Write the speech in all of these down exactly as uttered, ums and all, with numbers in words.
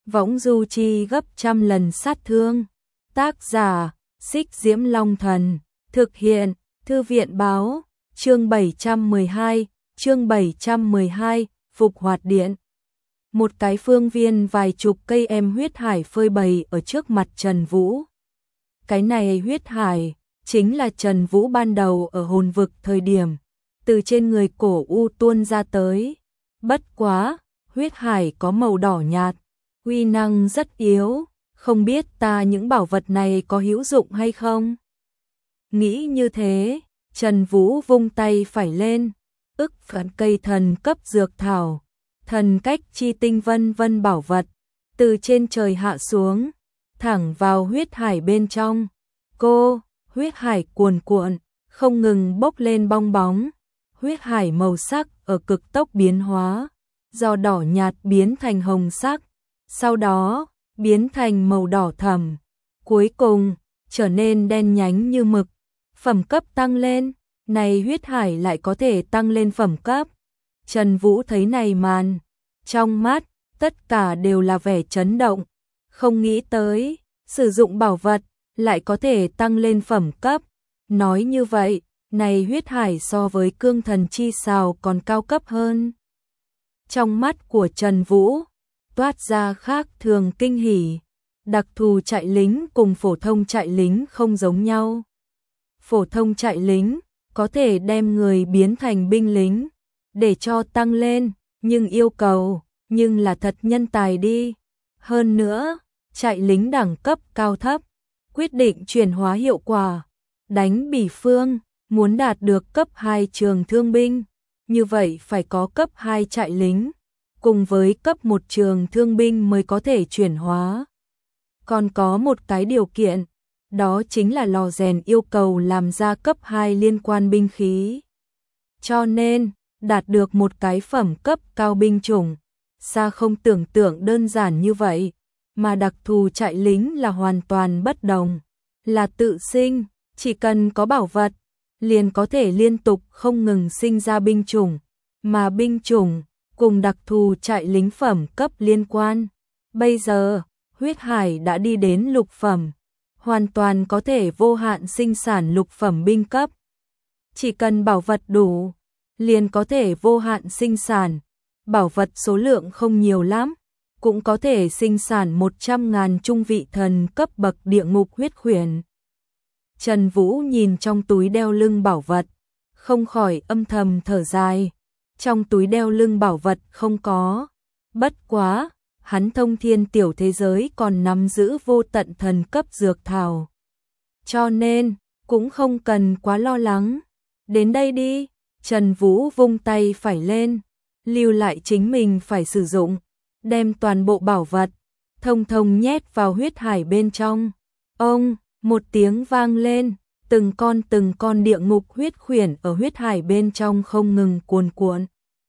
võng du chi gấp trăm lần sát thương. Tác giả, Xích Diễm Long Thần. Thực hiện, Thư viện Báo. Chương bảy trăm mười hai, chương bảy trăm mười hai, Phục Hoạt Điện. Một cái phương viên vài chục cây em huyết hải phơi bày ở trước mặt Trần Vũ. Cái này huyết hải, chính là Trần Vũ ban đầu ở hồn vực thời điểm, từ trên người cổ u tuôn ra tới. Bất quá, huyết hải có màu đỏ nhạt, uy năng rất yếu, không biết ta những bảo vật này có hữu dụng hay không? Nghĩ như thế, Trần Vũ vung tay phải lên, ức phản cây thần cấp dược thảo, thần cách chi tinh vân vân bảo vật, từ trên trời hạ xuống, thẳng vào huyết hải bên trong. Cô, huyết hải cuồn cuộn, không ngừng bốc lên bong bóng, huyết hải màu sắc ở cực tốc biến hóa, do đỏ nhạt biến thành hồng sắc, sau đó biến thành màu đỏ thẫm, cuối cùng trở nên đen nhánh như mực. Phẩm cấp tăng lên, này huyết hải lại có thể tăng lên phẩm cấp. Trần Vũ thấy này màn, trong mắt tất cả đều là vẻ chấn động, không nghĩ tới sử dụng bảo vật lại có thể tăng lên phẩm cấp. Nói như vậy, này huyết hải so với cương thần chi sào còn cao cấp hơn. Trong mắt của Trần Vũ toát ra khác thường kinh hỉ. Đặc thù chạy lính cùng phổ thông chạy lính không giống nhau. Phổ thông chạy lính có thể đem người biến thành binh lính để cho tăng lên, nhưng yêu cầu nhưng là thật nhân tài đi. Hơn nữa, chạy lính đẳng cấp cao thấp quyết định chuyển hóa hiệu quả. Đánh Bỉ Phương muốn đạt được cấp hai trường thương binh, như vậy phải có cấp hai chạy lính cùng với cấp một trường thương binh mới có thể chuyển hóa. Còn có một cái điều kiện, đó chính là lò rèn yêu cầu làm ra cấp hai liên quan binh khí. Cho nên, đạt được một cái phẩm cấp cao binh chủng, xa không tưởng tượng đơn giản như vậy, mà đặc thù chạy lính là hoàn toàn bất đồng, là tự sinh, chỉ cần có bảo vật, liền có thể liên tục không ngừng sinh ra binh chủng, mà binh chủng cùng đặc thù chạy lính phẩm cấp liên quan. Bây giờ, huyết hải đã đi đến lục phẩm, hoàn toàn có thể vô hạn sinh sản lục phẩm binh cấp. Chỉ cần bảo vật đủ, liền có thể vô hạn sinh sản. Bảo vật số lượng không nhiều lắm, cũng có thể sinh sản một trăm ngàn trung vị thần cấp bậc địa ngục huyết khuyển. Trần Vũ nhìn trong túi đeo lưng bảo vật, không khỏi âm thầm thở dài. Trong túi đeo lưng bảo vật không có. Bất quá, hắn thông thiên tiểu thế giới còn nắm giữ vô tận thần cấp dược thảo. Cho nên, cũng không cần quá lo lắng. Đến đây đi, Trần Vũ vung tay phải lên, lưu lại chính mình phải sử dụng, đem toàn bộ bảo vật, thông thông nhét vào huyết hải bên trong. Ông, một tiếng vang lên, từng con từng con địa ngục huyết khuyển ở huyết hải bên trong không ngừng cuồn cuộn.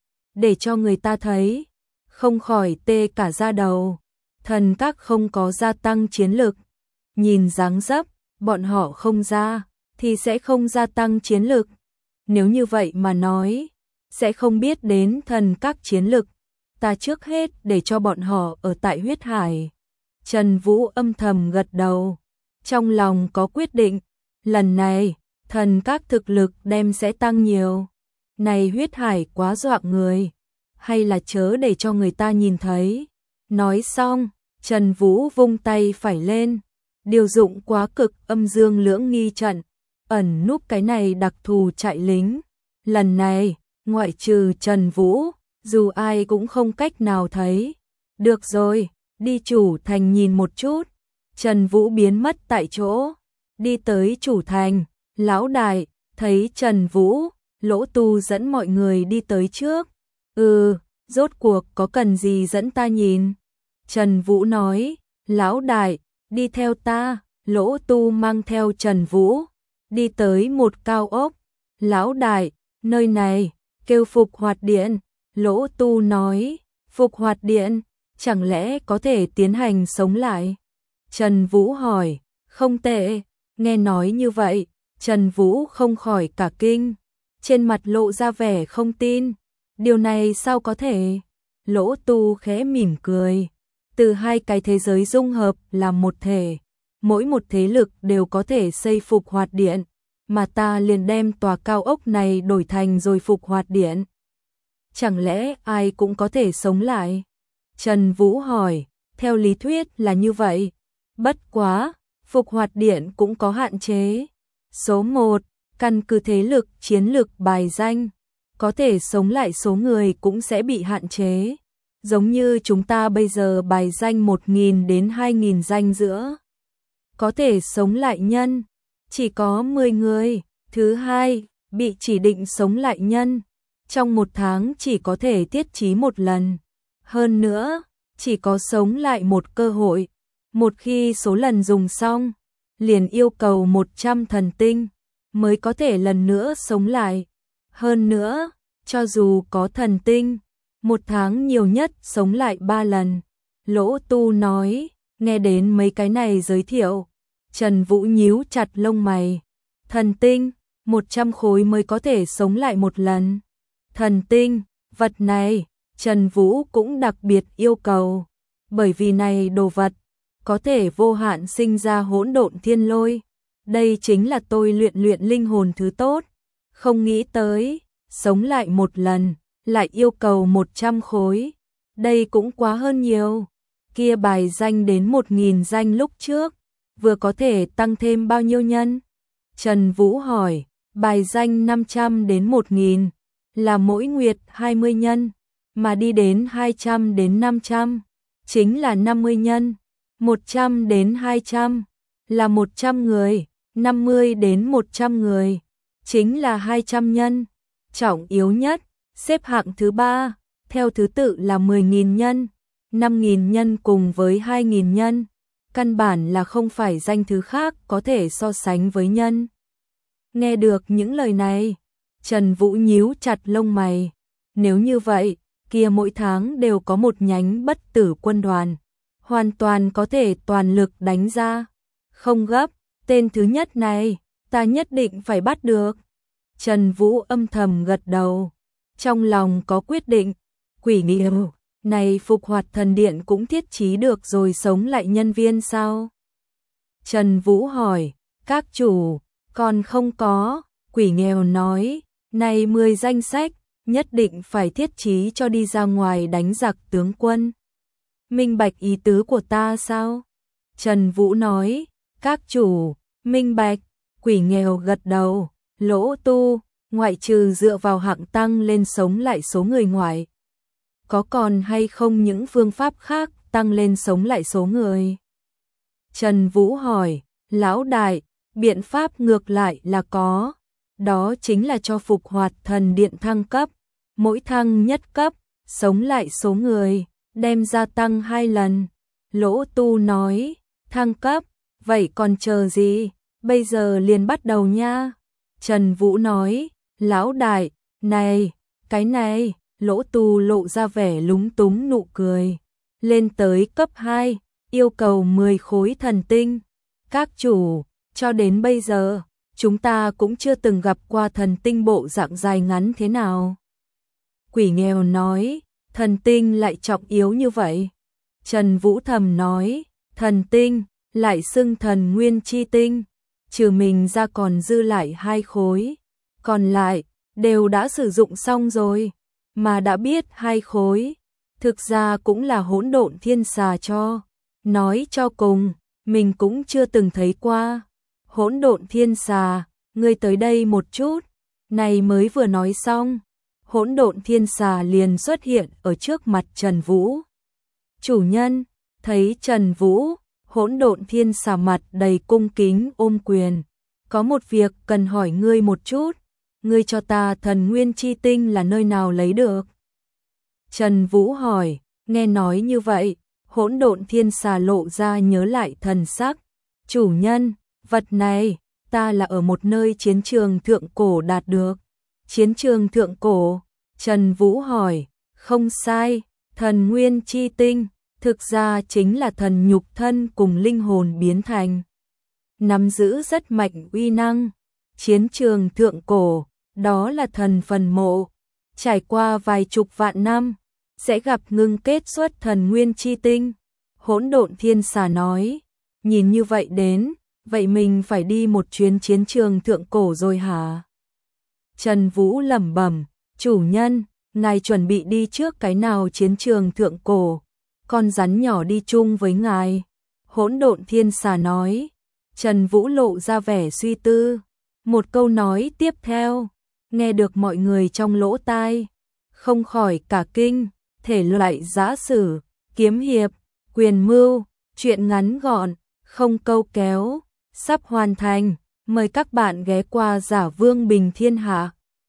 Để cho người ta thấy, không khỏi tê cả da đầu. Thần các không có gia tăng chiến lực, nhìn dáng dấp, bọn họ không ra, thì sẽ không gia tăng chiến lực. Nếu như vậy mà nói, sẽ không biết đến thần các chiến lực. Ta trước hết để cho bọn họ ở tại huyết hải. Trần Vũ âm thầm gật đầu, trong lòng có quyết định, lần này, thần các thực lực đem sẽ tăng nhiều. Này huyết hải quá dọa người, hay là chớ để cho người ta nhìn thấy. Nói xong, Trần Vũ vung tay phải lên, điều dụng quá cực âm dương lưỡng nghi trận, ẩn núp cái này đặc thù chạy lính. Lần này, ngoại trừ Trần Vũ, dù ai cũng không cách nào thấy. Được rồi, đi chủ thành nhìn một chút. Trần Vũ biến mất tại chỗ, đi tới chủ thành. Lão đại, thấy Trần Vũ, Lỗ Tu dẫn mọi người đi tới trước. Ừ, rốt cuộc có cần gì dẫn ta nhìn? Trần Vũ nói, lão đại, đi theo ta. Lỗ Tu mang theo Trần Vũ, đi tới một cao ốc. Lão đại, nơi này, kêu Phục Hoạt Điện. Lỗ Tu nói, Phục Hoạt Điện, chẳng lẽ có thể tiến hành sống lại? Trần Vũ hỏi, không tệ. Nghe nói như vậy, Trần Vũ không khỏi cả kinh, trên mặt lộ ra vẻ không tin. Điều này sao có thể? Lỗ Tu khẽ mỉm cười, từ hai cái thế giới dung hợp làm một thể, mỗi một thế lực đều có thể xây phục hoạt điện, mà ta liền đem tòa cao ốc này đổi thành rồi phục hoạt điện. Chẳng lẽ ai cũng có thể sống lại? Trần Vũ hỏi, theo lý thuyết là như vậy, bất quá, phục hoạt điện cũng có hạn chế. Số một, căn cứ thế lực, chiến lực, bài danh, có thể sống lại số người cũng sẽ bị hạn chế. Giống như chúng ta bây giờ bài danh một nghìn đến hai nghìn danh giữa. Có thể sống lại nhân, chỉ có mười người. Thứ hai, bị chỉ định sống lại nhân, trong một tháng chỉ có thể thiết trí một lần. Hơn nữa, chỉ có sống lại một cơ hội. Một khi số lần dùng xong, liền yêu cầu một trăm thần tinh mới có thể lần nữa sống lại. Hơn nữa, cho dù có thần tinh, một tháng nhiều nhất sống lại ba lần. Lỗ Tu nói, nghe đến mấy cái này giới thiệu, Trần Vũ nhíu chặt lông mày. Thần tinh, một trăm khối mới có thể sống lại một lần. Thần tinh, vật này, Trần Vũ cũng đặc biệt yêu cầu, bởi vì này đồ vật có thể vô hạn sinh ra hỗn độn thiên lôi. Đây chính là tôi luyện luyện linh hồn thứ tốt. Không nghĩ tới, sống lại một lần, lại yêu cầu một trăm khối. Đây cũng quá hơn nhiều. Kia bài danh đến một nghìn danh lúc trước, vừa có thể tăng thêm bao nhiêu nhân? Trần Vũ hỏi, bài danh năm trăm đến một nghìn, là mỗi nguyệt hai mươi nhân, mà đi đến hai trăm đến năm trăm, chính là năm mươi nhân. một trăm đến hai trăm, là một trăm người, năm mươi đến một trăm người, chính là hai trăm nhân. Trọng yếu nhất, xếp hạng thứ ba, theo thứ tự là mười nghìn nhân, năm nghìn nhân cùng với hai nghìn nhân. Căn bản là không phải danh thứ khác có thể so sánh với nhân. Nghe được những lời này, Trần Vũ nhíu chặt lông mày. Nếu như vậy, kia mỗi tháng đều có một nhánh bất tử quân đoàn, hoàn toàn có thể toàn lực đánh ra. Không gấp, tên thứ nhất này, ta nhất định phải bắt được. Trần Vũ âm thầm gật đầu, trong lòng có quyết định. Quỷ nghiêu, này phục hoạt thần điện cũng thiết trí được rồi sống lại nhân viên sao? Trần Vũ hỏi, các chủ, còn không có. Quỷ nghèo nói, này mười danh sách, nhất định phải thiết trí cho đi ra ngoài đánh giặc tướng quân. Minh bạch ý tứ của ta sao? Trần Vũ nói, các chủ, minh bạch. Quỷ nghèo gật đầu. Lỗ Tu, ngoại trừ dựa vào hạng tăng lên sống lại số người ngoài, có còn hay không những phương pháp khác tăng lên sống lại số người? Trần Vũ hỏi, lão đại, biện pháp ngược lại là có. Đó chính là cho phục hoạt thần điện thăng cấp. Mỗi thăng nhất cấp, sống lại số người, đem gia tăng hai lần. Lỗ Tu nói, thăng cấp, vậy còn chờ gì? Bây giờ liền bắt đầu nha. Trần Vũ nói, lão đại, này, cái này. Lỗ Tu lộ ra vẻ lúng túng nụ cười. Lên tới cấp hai, yêu cầu mười khối thần tinh. Các chủ, cho đến bây giờ, chúng ta cũng chưa từng gặp qua thần tinh bộ dạng dài ngắn thế nào. Quỷ nghèo nói, thần tinh lại trọng yếu như vậy. Trần Vũ thầm nói, thần tinh, lại xưng thần nguyên chi tinh, trừ mình ra còn dư lại hai khối. Còn lại, đều đã sử dụng xong rồi. Mà đã biết hai khối, thực ra cũng là hỗn độn thiên xà cho. Nói cho cùng, mình cũng chưa từng thấy qua. Hỗn độn thiên xà, ngươi tới đây một chút. Này mới vừa nói xong, hỗn độn thiên xà liền xuất hiện ở trước mặt Trần Vũ. Chủ nhân, thấy Trần Vũ, hỗn độn thiên xà mặt đầy cung kính ôm quyền. Có một việc cần hỏi ngươi một chút. Ngươi cho ta thần nguyên chi tinh là nơi nào lấy được? Trần Vũ hỏi, nghe nói như vậy, hỗn độn thiên xà lộ ra nhớ lại thần sắc. Chủ nhân, vật này, ta là ở một nơi chiến trường thượng cổ đạt được. Chiến trường thượng cổ? Trần Vũ hỏi, không sai, thần nguyên chi tinh, thực ra chính là thần nhục thân cùng linh hồn biến thành. Nắm giữ rất mạnh uy năng. Chiến trường thượng cổ, đó là thần phần mộ, trải qua vài chục vạn năm, sẽ gặp ngưng kết xuất thần nguyên chi tinh. Hỗn Độn Thiên Xà nói, nhìn như vậy đến, vậy mình phải đi một chuyến chiến trường thượng cổ rồi hả? Trần Vũ lẩm bẩm, chủ nhân, ngài chuẩn bị đi trước cái nào chiến trường thượng cổ, con rắn nhỏ đi chung với ngài. Hỗn Độn Thiên Xà nói. Trần Vũ lộ ra vẻ suy tư. Một câu nói tiếp theo, nghe được mọi người trong lỗ tai, không khỏi cả kinh, thể loại giã sử, kiếm hiệp, quyền mưu, truyện ngắn gọn, không câu kéo, sắp hoàn thành, mời các bạn ghé qua Giả Vương Bình Thiên Hạ.